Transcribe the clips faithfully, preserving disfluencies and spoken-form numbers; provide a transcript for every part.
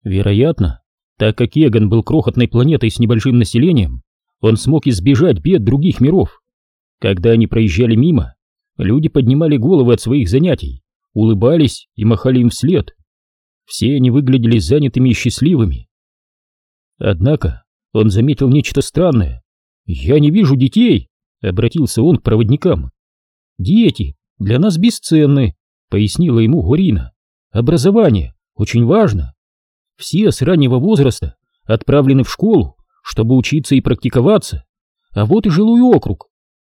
Вероятно, так как Эгон был крохотной планетой с небольшим населением, он смог избежать бед других миров. Когда они проезжали мимо, люди поднимали головы от своих занятий, улыбались и махали им вслед. Все они выглядели занятыми и счастливыми. Однако он заметил нечто странное. «Я не вижу детей», — обратился он к проводникам. «Дети для нас бесценны», — пояснила ему Орина. «Образование очень важно. Все с раннего возраста отправлены в школу, чтобы учиться и практиковаться. А вот и жилой округ».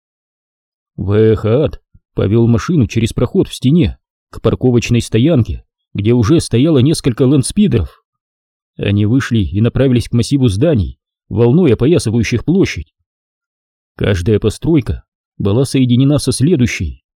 Вэхаат повел машину через проход в стене к парковочной стоянке, где уже стояло несколько лэндспидеров. Они вышли и направились к массиву зданий, волной опоясывающих площадь. Каждая постройка была соединена со следующей.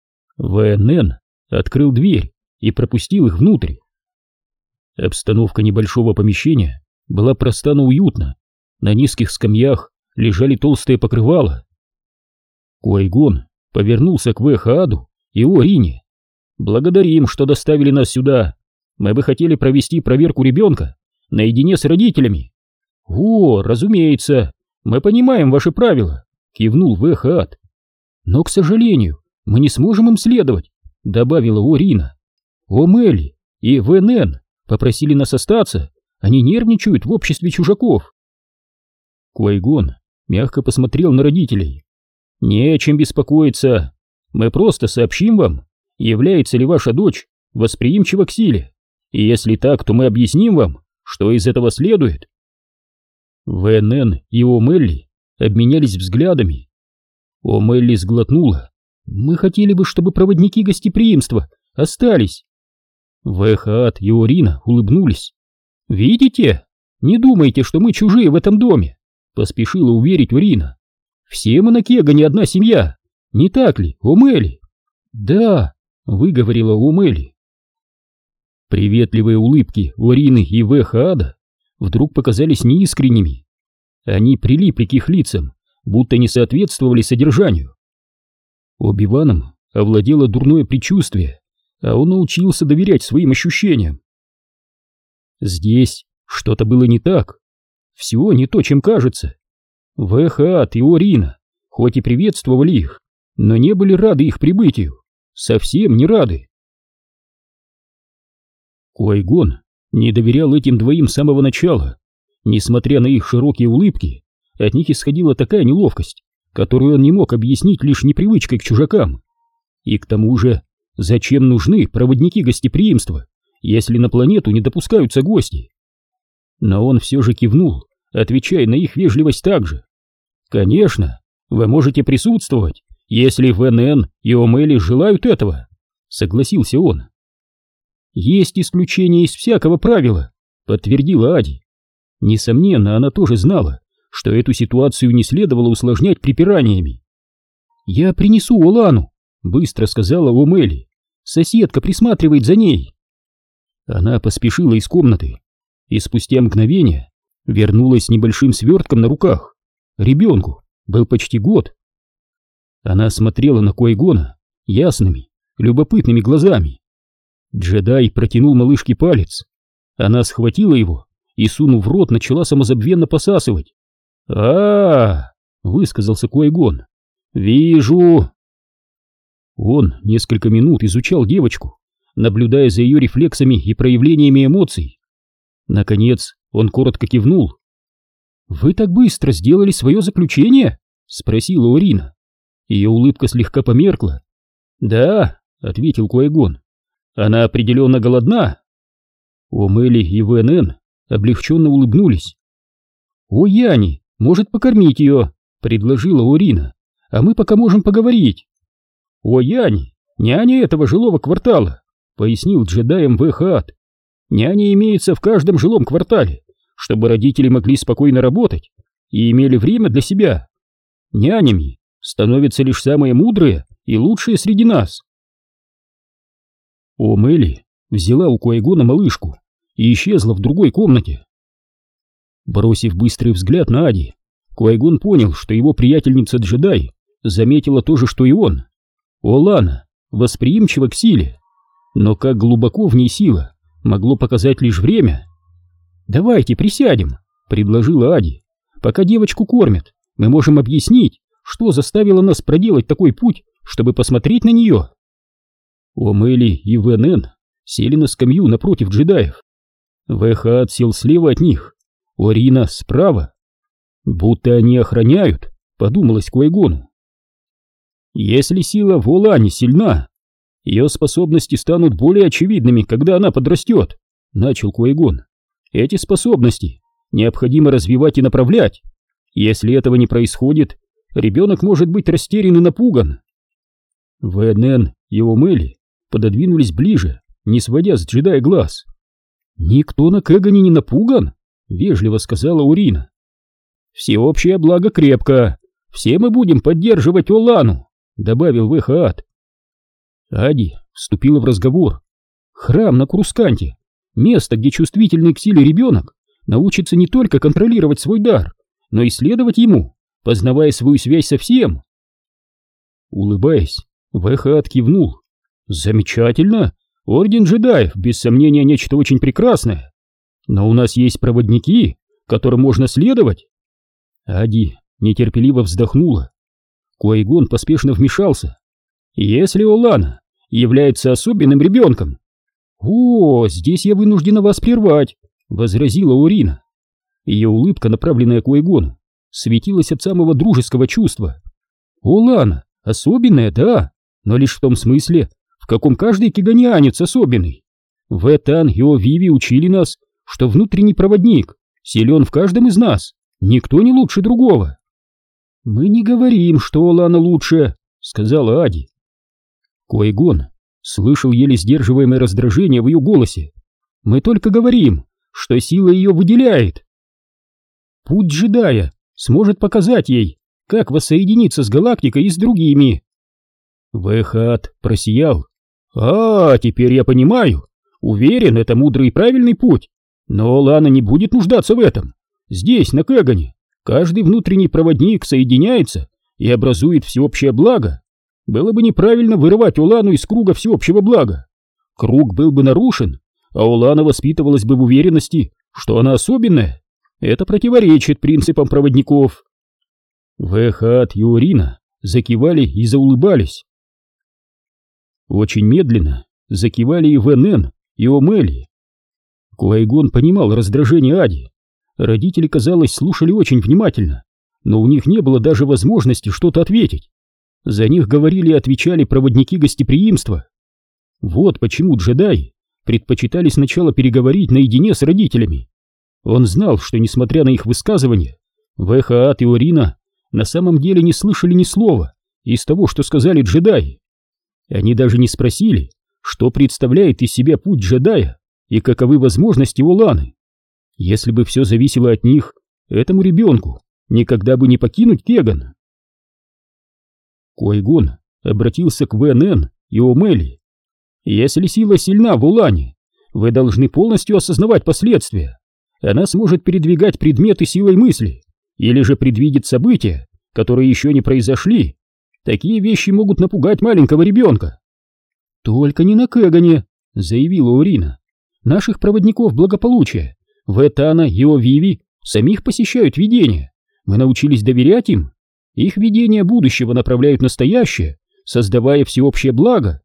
ВНН открыл дверь и пропустил их внутрь. Обстановка небольшого помещения была проста, но уютна. На низких скамьях лежали толстые покрывала. Куайгон повернулся к Вэхааду и Орине. «Благодарим, что доставили нас сюда. Мы бы хотели провести проверку ребенка наедине с родителями». «О, разумеется, мы понимаем ваши правила», — кивнул Вэхаад. «Но, к сожалению, мы не сможем им следовать», — добавила Орина. «Омели и ВНН попросили нас остаться, они нервничают в обществе чужаков». Куайгон мягко посмотрел на родителей. «Не о чем беспокоиться, мы просто сообщим вам, является ли ваша дочь восприимчива к силе, и если так, то мы объясним вам, что из этого следует». ВНН и Омелли обменялись взглядами. Омелли сглотнула. «Мы хотели бы, чтобы проводники гостеприимства остались». Вэхаат и Орина улыбнулись. «Видите? Не думайте, что мы чужие в этом доме», — поспешила уверить Орина. «Все мы на Кегане одна семья, не так ли, Омели?» «Да», — выговорила Омели. Приветливые улыбки Орины и Вэхаада вдруг показались неискренними. Они прилипли к их лицам, будто не соответствовали содержанию. Оби-Ваном овладело дурное предчувствие, а он научился доверять своим ощущениям. Здесь что-то было не так. Все не то, чем кажется. Вэхаат и Орина хоть и приветствовали их, но не были рады их прибытию. Совсем не рады. Куайгон не доверял этим двоим с самого начала. Несмотря на их широкие улыбки, от них исходила такая неловкость, которую он не мог объяснить лишь непривычкой к чужакам. И к тому же, зачем нужны проводники гостеприимства, если на планету не допускаются гости? Но он все же кивнул, отвечая на их вежливость так же. «Конечно, вы можете присутствовать, если ВНН и Омели желают этого», — согласился он. «Есть исключения из всякого правила», — подтвердила Ади. Несомненно, она тоже знала, что эту ситуацию не следовало усложнять препираниями. «Я принесу Олану», — быстро сказала Омели. «Соседка присматривает за ней». Она поспешила из комнаты и спустя мгновение вернулась с небольшим свертком на руках. Ребенку был почти год. Она смотрела на Куайгона ясными, любопытными глазами. Джедай протянул малышке палец. Она схватила его и, сунув в рот, начала самозабвенно посасывать. а, -а, -а высказался Куайгон. «Вижу». Он несколько минут изучал девочку, наблюдая за ее рефлексами и проявлениями эмоций. Наконец он коротко кивнул. «Вы так быстро сделали свое заключение?» — спросила Орина. Ее улыбка слегка померкла. «Да», — ответил Куайгон, — «она определенно голодна». Омели и ВНН облегченно улыбнулись. «О, Яни, может покормить ее», — предложила Орина, — «а мы пока можем поговорить». «О, Яни, няня этого жилого квартала», — пояснил джедаем Вэхаат. «Няня имеется в каждом жилом квартале, чтобы родители могли спокойно работать и имели время для себя. Нянями становятся лишь самые мудрые и лучшие среди нас». Омели взяла у Куайгона малышку и исчезла в другой комнате. Бросив быстрый взгляд на Ади, Куайгон понял, что его приятельница-джедай заметила то же, что и он. Олана восприимчива к силе, но как глубоко в ней сила могло показать лишь время. «Давайте присядем», — предложила Ади. «Пока девочку кормят, мы можем объяснить, что заставило нас проделать такой путь, чтобы посмотреть на нее». Омели и ВНН сели на скамью напротив джедаев. Вэхаат сел слева от них, Орина справа. «Будто они охраняют», — подумалось Квай-Гону. «Если сила в Олане сильна, ее способности станут более очевидными, когда она подрастет», — начал Квай-Гон. «Эти способности необходимо развивать и направлять. Если этого не происходит, ребенок может быть растерян и напуган». ВНН и Омели пододвинулись ближе, не сводя с джедая глаз. «Никто на Кэгане не напуган», — вежливо сказала Урина. «Всеобщее благо крепко. Все мы будем поддерживать Олану», — добавил Вэхаат. Ади вступила в разговор. «Храм на Крусканте — место, где чувствительный к силе ребенок научится не только контролировать свой дар, но и следовать ему, познавая свою связь со всем». Улыбаясь, Вэхаат кивнул. «Замечательно! Орден джедаев, без сомнения, нечто очень прекрасное. Но у нас есть проводники, которым можно следовать». Ади нетерпеливо вздохнула. Квай-Гон поспешно вмешался. «Если Олана является особенным ребенком...» «О, здесь я вынуждена вас прервать», — возразила Урина. Ее улыбка, направленная к Квай-Гону, светилась от самого дружеского чувства. «Олана особенная, да, но лишь в том смысле, в каком каждый кеганианец особенный. Вэтан и Овиви учили нас, что внутренний проводник силен в каждом из нас, никто не лучше другого». «Мы не говорим, что Олана лучше», — сказала Ади. Квай-Гон слышал еле сдерживаемое раздражение в ее голосе. «Мы только говорим, что сила ее выделяет. Путь джедая сможет показать ей, как воссоединиться с галактикой и с другими». Вэхаат просиял. «А, теперь я понимаю. Уверен, это мудрый и правильный путь. Но Лана не будет нуждаться в этом. Здесь, на Кэгане, каждый внутренний проводник соединяется и образует всеобщее благо. Было бы неправильно вырывать Олану из круга всеобщего блага. Круг был бы нарушен, а Олана воспитывалась бы в уверенности, что она особенная. Это противоречит принципам проводников». Вэхаат и Урина закивали и заулыбались. Очень медленно закивали и ВНН, и Омели. Квай-Гон понимал раздражение Ади. Родители, казалось, слушали очень внимательно, но у них не было даже возможности что-то ответить. За них говорили и отвечали проводники гостеприимства. Вот почему джедаи предпочитали сначала переговорить наедине с родителями. Он знал, что, несмотря на их высказывания, Вэхаат и Орина на самом деле не слышали ни слова из того, что сказали джедаи. Они даже не спросили, что представляет из себя путь джедая и каковы возможности Оланы. Если бы все зависело от них, этому ребенку никогда бы не покинуть Кеган. Квай-Гон обратился к ВНН и Омели. «Если сила сильна в Олане, вы должны полностью осознавать последствия. Она сможет передвигать предметы силой мысли или же предвидит события, которые еще не произошли. Такие вещи могут напугать маленького ребенка». «Только не на Кэгане», — заявила Урина. «Наших проводников благополучия, Вэтана и Овиви, самих посещают видения. Мы научились доверять им. Их видения будущего направляют настоящее, создавая всеобщее благо».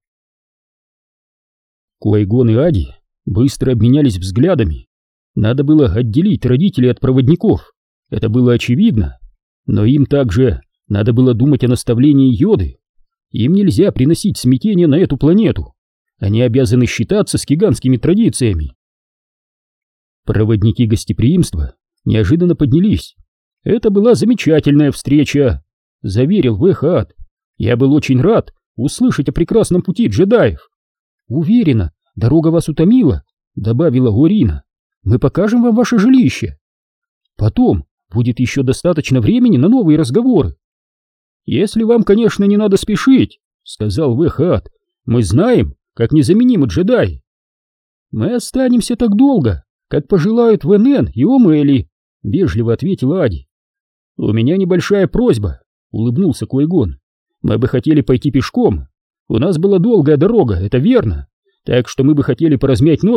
Квай-Гон и Ади быстро обменялись взглядами. Надо было отделить родителей от проводников. Это было очевидно. Но им также надо было думать о наставлении Йоды. Им нельзя приносить смятение на эту планету. Они обязаны считаться с кеганскими традициями. Проводники гостеприимства неожиданно поднялись. «Это была замечательная встреча», — заверил Вэхаат. «Я был очень рад услышать о прекрасном пути джедаев». «Уверена, дорога вас утомила», — добавила Орина. «Мы покажем вам ваше жилище. Потом будет еще достаточно времени на новые разговоры». «Если вам, конечно, не надо спешить», — сказал Вэхаат. «Мы знаем, как незаменимы джедаи». «Мы останемся так долго, как пожелают ВНН и Омели», — вежливо ответила Ади. «У меня небольшая просьба», — улыбнулся Квай-Гон. «Мы бы хотели пойти пешком. У нас была долгая дорога, это верно, так что мы бы хотели поразмять ноги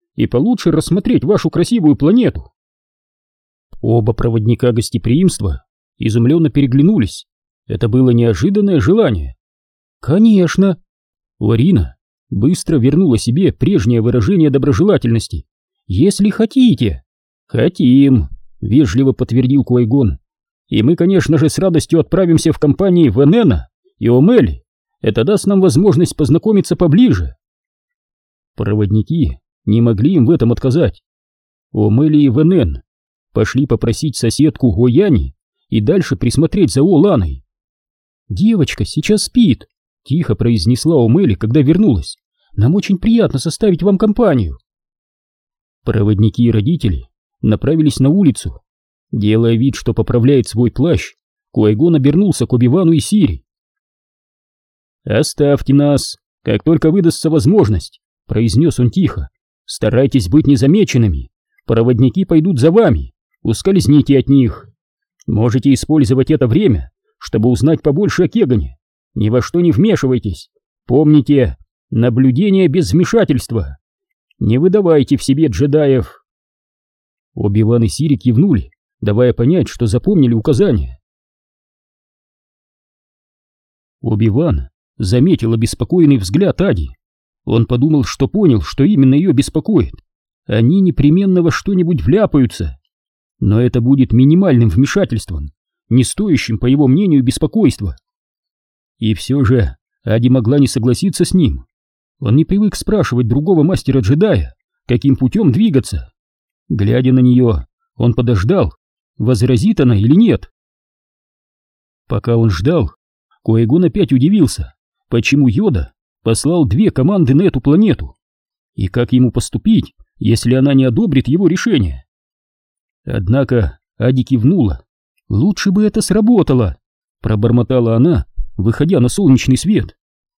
и получше рассмотреть вашу красивую планету. Оба проводника гостеприимства изумленно переглянулись. Это было неожиданное желание. Конечно. Орина быстро вернула себе прежнее выражение доброжелательности. Если хотите. Хотим, вежливо подтвердил Куайгон. И мы, конечно же, с радостью отправимся в компании Венена и Омели. Это даст нам возможность познакомиться поближе. Проводники не могли им в этом отказать. Омели и Венен пошли попросить соседку Гояни и дальше присмотреть за Оланой. «Девочка сейчас спит», — тихо произнесла Омели, когда вернулась. «Нам очень приятно составить вам компанию». Проводники и родители направились на улицу. Делая вид, что поправляет свой плащ, Куайгон обернулся к Оби-Вану и Сири. «Оставьте нас, как только выдастся возможность», — произнес он тихо. «Старайтесь быть незамеченными. Проводники пойдут за вами. Ускользните от них. Можете использовать это время, чтобы узнать побольше о Кегане. Ни во что не вмешивайтесь. Помните, наблюдение без вмешательства. Не выдавайте в себе джедаев». Оби-Ван и Сири кивнули, давая понять, что запомнили указания. Оби-Ван заметил обеспокоенный взгляд Ади. Он подумал, что понял, что именно ее беспокоит. Они непременно во что-нибудь вляпаются. Но это будет минимальным вмешательством, не стоящим, по его мнению, беспокойства. И все же Ади могла не согласиться с ним. Он не привык спрашивать другого мастера-джедая, каким путем двигаться. Глядя на нее, он подождал, возразит она или нет. Пока он ждал, Куайгон опять удивился, почему Йода послал две команды на эту планету, и как ему поступить, если она не одобрит его решение. Однако Ади кивнула. «Лучше бы это сработало», — пробормотала она, выходя на солнечный свет.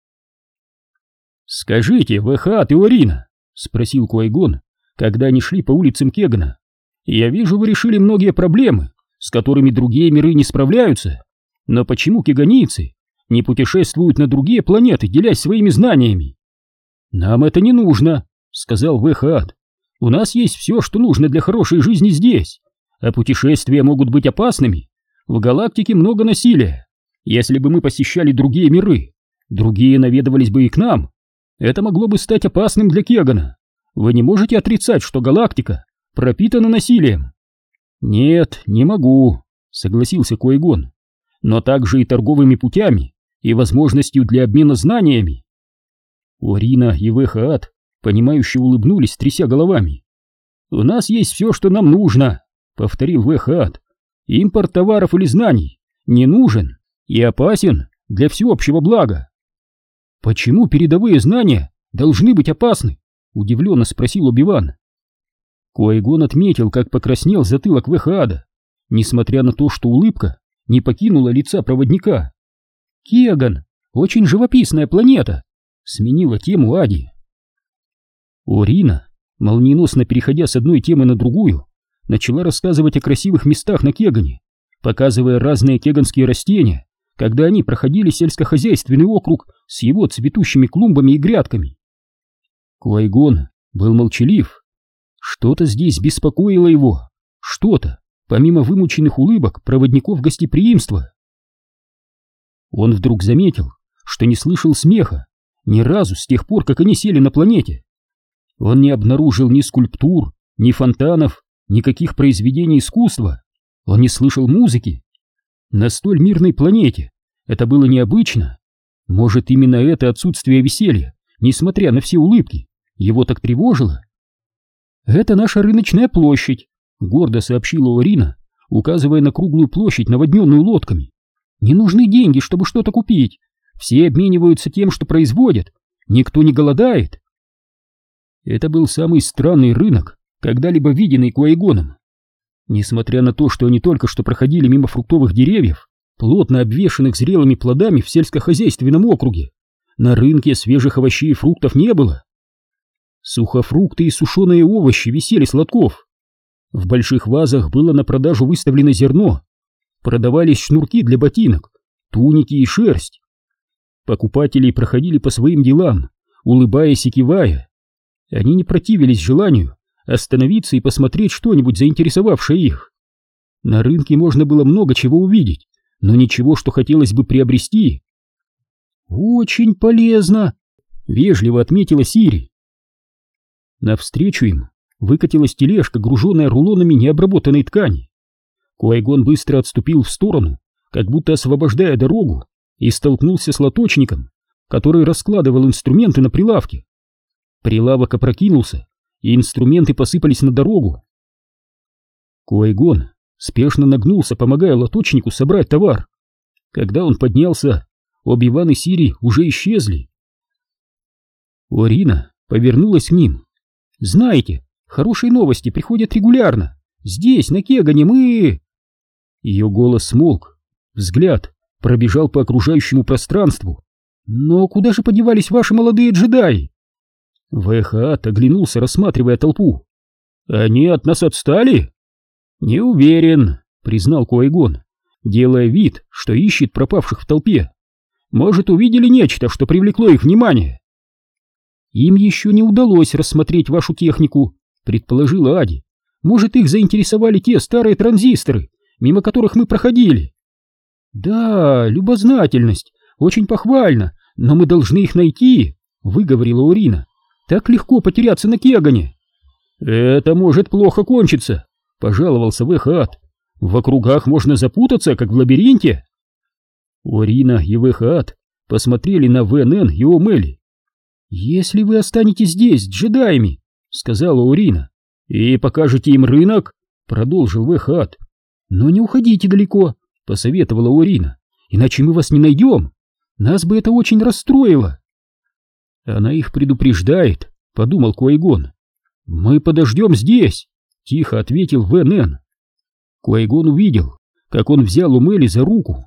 «Скажите, Вэхаат и Орина», — спросил Куайгон, когда они шли по улицам Кегана, — «я вижу, вы решили многие проблемы, с которыми другие миры не справляются, но почему кеганийцы не путешествуют на другие планеты, делясь своими знаниями?» «Нам это не нужно», — сказал Вэхаат. «У нас есть все, что нужно для хорошей жизни здесь, а путешествия могут быть опасными. В галактике много насилия. Если бы мы посещали другие миры, другие наведывались бы и к нам. Это могло бы стать опасным для Кегана. Вы не можете отрицать, что галактика пропитана насилием?» «Нет, не могу», — согласился Куайгон. «Но также и торговыми путями, и возможностью для обмена знаниями». Орина и Вэхаат, понимающе улыбнулись, тряся головами. «У нас есть все, что нам нужно», — повторил Вэхаат. «Импорт товаров или знаний не нужен и опасен для всеобщего блага». «Почему передовые знания должны быть опасны?» — удивленно спросил Оби-Ван. Куайгон отметил, как покраснел затылок Вэхаада, несмотря на то, что улыбка не покинула лица проводника. «Кеган — очень живописная планета», — сменила тему Ади. Орина, молниеносно переходя с одной темы на другую, начала рассказывать о красивых местах на Кегане, показывая разные кеганские растения, когда они проходили сельскохозяйственный округ с его цветущими клумбами и грядками. Куайгон был молчалив. Что-то здесь беспокоило его, что-то, помимо вымученных улыбок проводников гостеприимства. Он вдруг заметил, что не слышал смеха ни разу с тех пор, как они сели на планете. Он не обнаружил ни скульптур, ни фонтанов, никаких произведений искусства. Он не слышал музыки. На столь мирной планете это было необычно. Может, именно это отсутствие веселья, несмотря на все улыбки, его так тревожило? «Это наша рыночная площадь», — гордо сообщила Орина, указывая на круглую площадь, наводненную лодками. «Не нужны деньги, чтобы что-то купить. Все обмениваются тем, что производят. Никто не голодает». Это был самый странный рынок, когда-либо виденный Куайгоном. Несмотря на то, что они только что проходили мимо фруктовых деревьев, плотно обвешанных зрелыми плодами в сельскохозяйственном округе, на рынке свежих овощей и фруктов не было. Сухофрукты и сушеные овощи висели с лотков. В больших вазах было на продажу выставлено зерно. Продавались шнурки для ботинок, туники и шерсть. Покупатели проходили по своим делам, улыбаясь и кивая. Они не противились желанию остановиться и посмотреть что-нибудь, заинтересовавшее их. На рынке можно было много чего увидеть, но ничего, что хотелось бы приобрести. «Очень полезно», — вежливо отметила Сири. Навстречу им выкатилась тележка, груженная рулонами необработанной ткани. Куайгон быстро отступил в сторону, как будто освобождая дорогу, и столкнулся с лоточником, который раскладывал инструменты на прилавке. Прилавок опрокинулся, и инструменты посыпались на дорогу. Куайгон спешно нагнулся, помогая лоточнику собрать товар. Когда он поднялся, Оби-Ван и Сири уже исчезли. Орина повернулась к ним. «Знаете, хорошие новости приходят регулярно. Здесь, на Кегане, мы...» Ее голос смолк, взгляд пробежал по окружающему пространству. «Но куда же подевались ваши молодые джедаи?» Вэхаат оглянулся, рассматривая толпу. «Они от нас отстали?» «Не уверен», — признал Куайгон, делая вид, что ищет пропавших в толпе. «Может, увидели нечто, что привлекло их внимание?» «Им еще не удалось рассмотреть вашу технику», — предположила Ади. «Может, их заинтересовали те старые транзисторы, мимо которых мы проходили?» «Да, любознательность, очень похвально, но мы должны их найти», — выговорила Орина. «Так легко потеряться на Кегане». «Это может плохо кончиться», — пожаловался Вэхаат. «В округах можно запутаться, как в лабиринте». Орина и Вэхаат посмотрели на ВНН и Омели. «Если вы останетесь здесь с джедаями», — сказала Орина, — «и покажете им рынок», — продолжил Вэхаат. «Но не уходите далеко», — посоветовала Орина, — «иначе мы вас не найдем. Нас бы это очень расстроило». «Она их предупреждает», — подумал Куайгон. «Мы подождем здесь», — тихо ответил ВНН. Куайгон увидел, как он взял Омели за руку.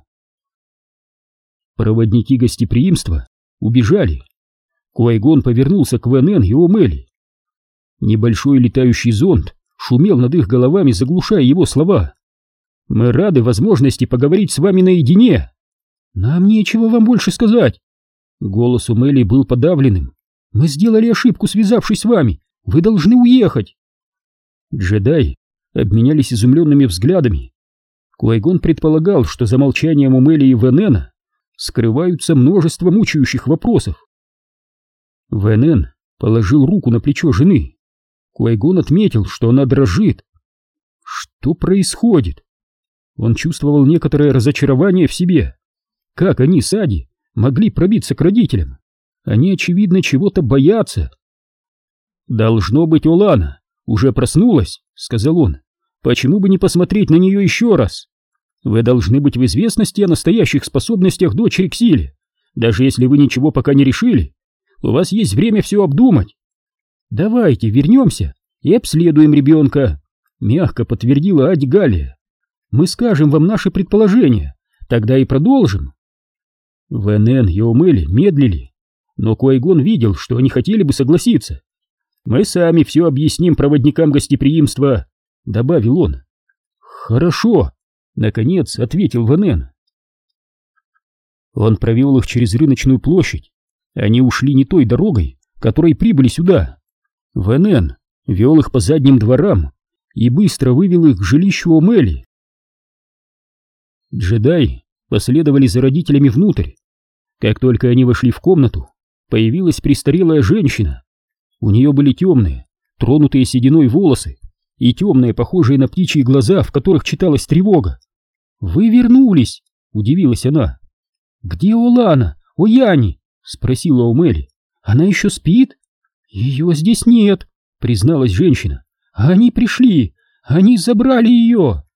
Проводники гостеприимства убежали. Куайгон повернулся к ВНН и Омели. Небольшой летающий зонд шумел над их головами, заглушая его слова. «Мы рады возможности поговорить с вами наедине». «Нам нечего вам больше сказать». Голос Омели был подавленным. «Мы сделали ошибку, связавшись с вами. Вы должны уехать». Джедаи обменялись изумленными взглядами. Куайгон предполагал, что за молчанием Омели и ВНН скрываются множество мучающих вопросов. ВНН положил руку на плечо жены. Куайгон отметил, что она дрожит. Что происходит? Он чувствовал некоторое разочарование в себе. Как они с Ади могли пробиться к родителям? Они, очевидно, чего-то боятся. «Должно быть, Олана уже проснулась», — сказал он. «Почему бы не посмотреть на нее еще раз? Вы должны быть в известности о настоящих способностях дочери к силе, даже если вы ничего пока не решили. У вас есть время все обдумать». «Давайте вернемся и обследуем ребенка», — мягко подтвердила Ади Галия. «Мы скажем вам наши предположения, тогда и продолжим». ВНН и Омели медлили, но Куайгон видел, что они хотели бы согласиться. «Мы сами все объясним проводникам гостеприимства», — добавил он. «Хорошо», — наконец ответил ВНН. Он провел их через рыночную площадь. Они ушли не той дорогой, которой прибыли сюда. ВНН вел их по задним дворам и быстро вывел их к жилищу Омели. Джедаи последовали за родителями внутрь. Как только они вошли в комнату, появилась престарелая женщина. У нее были темные, тронутые сединой волосы и темные, похожие на птичьи глаза, в которых читалась тревога. «Вы вернулись!» — удивилась она. «Где Олана? Ояни?» — спросила Омели. «Она еще спит?» «Ее здесь нет», — призналась женщина. «Они пришли! Они забрали ее!»